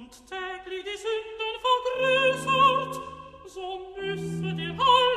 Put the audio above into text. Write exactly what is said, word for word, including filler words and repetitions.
und täglich die Sünden vergrößert, so müsset ihr